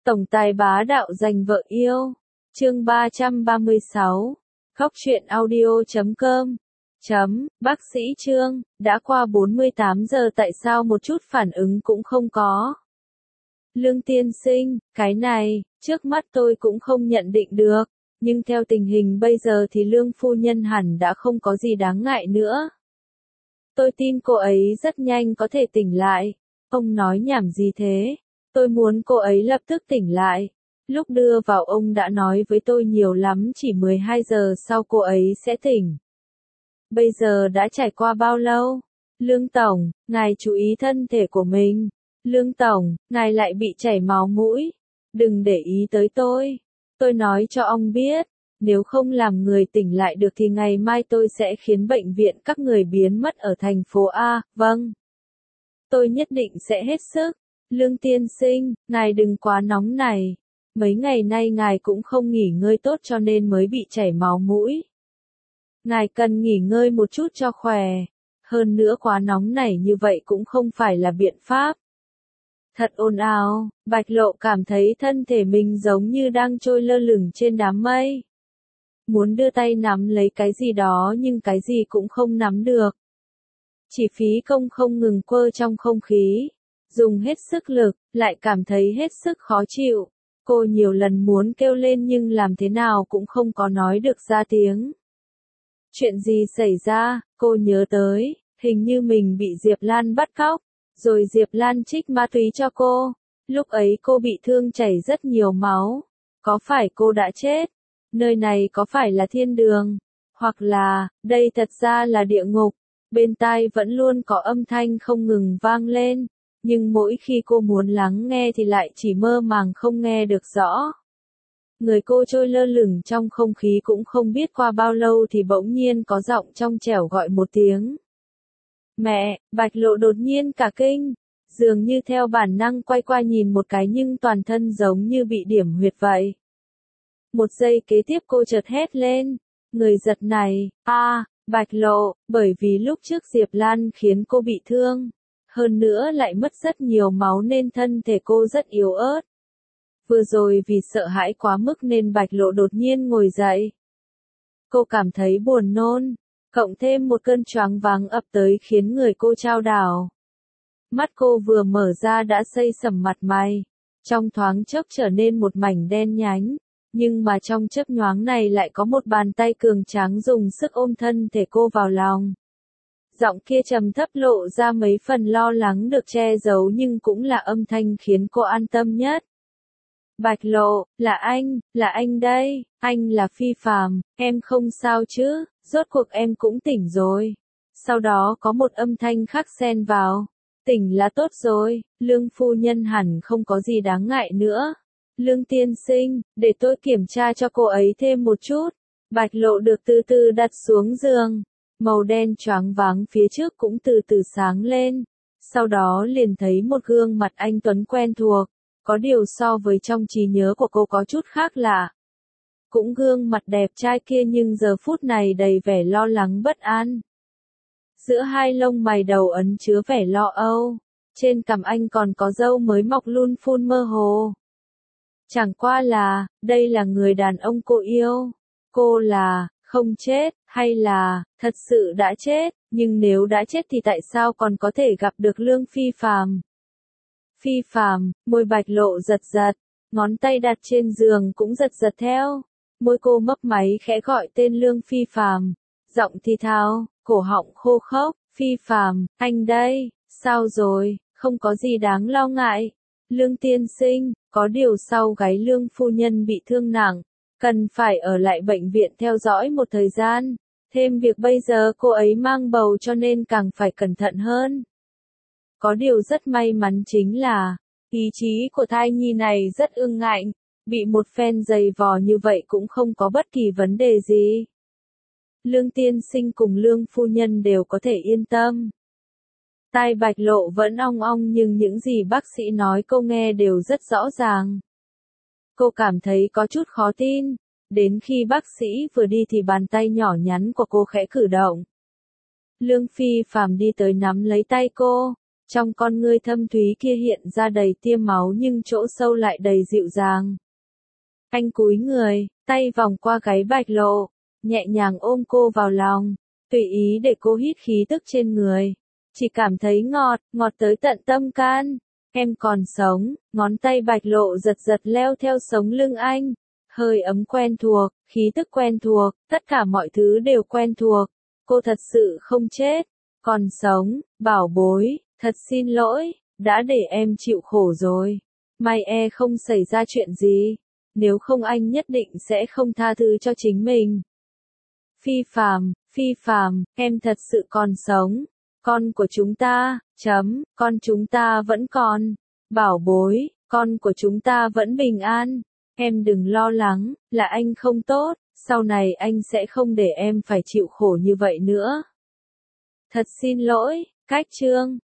Tổng tài bá đạo giành vợ yêu. Chương 336. Khóc chuyện audio.com. Bác sĩ Trương, đã qua 48 giờ tại sao một chút phản ứng cũng không có? Lương tiên sinh, cái này, trước mắt tôi cũng không nhận định được, nhưng theo tình hình bây giờ thì Lương phu nhân hẳn đã không có gì đáng ngại nữa. Tôi tin cô ấy rất nhanh có thể tỉnh lại. Ông nói nhảm gì thế? Tôi muốn cô ấy lập tức tỉnh lại. Lúc đưa vào ông đã nói với tôi nhiều lắm chỉ 12 giờ sau cô ấy sẽ tỉnh. Bây giờ đã trải qua bao lâu? Lương Tổng, ngài chú ý thân thể của mình. Lương Tổng, ngài lại bị chảy máu mũi. Đừng để ý tới tôi. Tôi nói cho ông biết, nếu không làm người tỉnh lại được thì ngày mai tôi sẽ khiến bệnh viện các người biến mất ở thành phố A. Vâng. Tôi nhất định sẽ hết sức. Lương tiên sinh, ngài đừng quá nóng này. Mấy ngày nay ngài cũng không nghỉ ngơi tốt cho nên mới bị chảy máu mũi. Ngài cần nghỉ ngơi một chút cho khỏe. Hơn nữa quá nóng này như vậy cũng không phải là biện pháp. Thật ồn ào, Bạch Lộ cảm thấy thân thể mình giống như đang trôi lơ lửng trên đám mây. Muốn đưa tay nắm lấy cái gì đó nhưng cái gì cũng không nắm được. Chỉ phí công không ngừng quơ trong không khí. Dùng hết sức lực, lại cảm thấy hết sức khó chịu. Cô nhiều lần muốn kêu lên nhưng làm thế nào cũng không có nói được ra tiếng. Chuyện gì xảy ra, cô nhớ tới, hình như mình bị Diệp Lan bắt cóc, rồi Diệp Lan trích ma túy cho cô. Lúc ấy cô bị thương chảy rất nhiều máu. Có phải cô đã chết? Nơi này có phải là thiên đường? Hoặc là, đây thật ra là địa ngục? Bên tai vẫn luôn có âm thanh không ngừng vang lên. Nhưng mỗi khi cô muốn lắng nghe thì lại chỉ mơ màng không nghe được rõ. Người cô trôi lơ lửng trong không khí cũng không biết qua bao lâu thì bỗng nhiên có giọng trong trẻo gọi một tiếng. Mẹ, Bạch Lộ đột nhiên cả kinh. Dường như theo bản năng quay qua nhìn một cái nhưng toàn thân giống như bị điểm huyệt vậy. Một giây kế tiếp cô chợt hét lên. Người giật này, Bạch Lộ, bởi vì lúc trước Diệp Lan khiến cô bị thương. Hơn nữa lại mất rất nhiều máu nên thân thể cô rất yếu ớt. Vừa rồi vì sợ hãi quá mức nên Bạch Lộ đột nhiên ngồi dậy. Cô cảm thấy buồn nôn, cộng thêm một cơn choáng váng ập tới khiến người cô chao đảo. Mắt cô vừa mở ra đã xây sẩm mặt mày, trong thoáng chốc trở nên một mảnh đen nhánh, nhưng mà trong chớp nhoáng này lại có một bàn tay cường tráng dùng sức ôm thân thể cô vào lòng. Giọng kia trầm thấp lộ ra mấy phần lo lắng được che giấu nhưng cũng là âm thanh khiến cô an tâm nhất. Bạch Lộ, là anh đây, anh là Phi Phàm, em không sao chứ, rốt cuộc em cũng tỉnh rồi. Sau đó có một âm thanh khác xen vào, tỉnh là tốt rồi, Lương phu nhân hẳn không có gì đáng ngại nữa. Lương tiên sinh, để tôi kiểm tra cho cô ấy thêm một chút. Bạch Lộ được từ từ đặt xuống giường. Màu đen choáng váng phía trước cũng từ từ sáng lên. Sau đó liền thấy một gương mặt anh tuấn quen thuộc. Có điều so với trong trí nhớ của cô có chút khác lạ. Cũng gương mặt đẹp trai kia nhưng giờ phút này đầy vẻ lo lắng bất an. Giữa hai lông mày đầu ẩn chứa vẻ lo âu. Trên cằm anh còn có râu mới mọc luôn phun mơ hồ. Chẳng qua là, đây là người đàn ông cô yêu. Cô là, không chết, hay là, thật sự đã chết, nhưng nếu đã chết thì tại sao còn có thể gặp được Lương Phi Phàm? Phi Phàm, môi Bạch Lộ giật giật, ngón tay đặt trên giường cũng giật giật theo. Môi cô mấp máy khẽ gọi tên Lương Phi Phàm, giọng thì thào, cổ họng khô khốc, Phi Phàm, anh đây, sao rồi, không có gì đáng lo ngại. Lương tiên sinh, có điều sau gáy Lương phu nhân bị thương nặng, cần phải ở lại bệnh viện theo dõi một thời gian. Thêm việc bây giờ cô ấy mang bầu cho nên càng phải cẩn thận hơn. Có điều rất may mắn chính là, ý chí của thai nhi này rất ương ngạnh, bị một phen giày vò như vậy cũng không có bất kỳ vấn đề gì. Lương tiên sinh cùng Lương phu nhân đều có thể yên tâm. Tai Bạch Lộ vẫn ong ong nhưng những gì bác sĩ nói cô nghe đều rất rõ ràng. Cô cảm thấy có chút khó tin. Đến khi bác sĩ vừa đi thì bàn tay nhỏ nhắn của cô khẽ cử động. Lương Phi Phàm đi tới nắm lấy tay cô. Trong con ngươi thâm thúy kia hiện ra đầy tia máu nhưng chỗ sâu lại đầy dịu dàng. Anh cúi người, tay vòng qua gáy Bạch Lộ, nhẹ nhàng ôm cô vào lòng, tùy ý để cô hít khí tức trên người. Chỉ cảm thấy ngọt, ngọt tới tận tâm can. Em còn sống, ngón tay Bạch Lộ giật giật leo theo sống lưng anh. Hơi ấm quen thuộc, khí tức quen thuộc, tất cả mọi thứ đều quen thuộc. Cô thật sự không chết, còn sống, bảo bối, thật xin lỗi, đã để em chịu khổ rồi. May không xảy ra chuyện gì, nếu không anh nhất định sẽ không tha thứ cho chính mình. Phi phàm, em thật sự còn sống. Con của chúng ta, con chúng ta vẫn còn. Bảo bối, con của chúng ta vẫn bình an. Em đừng lo lắng, là anh không tốt, sau này anh sẽ không để em phải chịu khổ như vậy nữa. Thật xin lỗi, cách chương.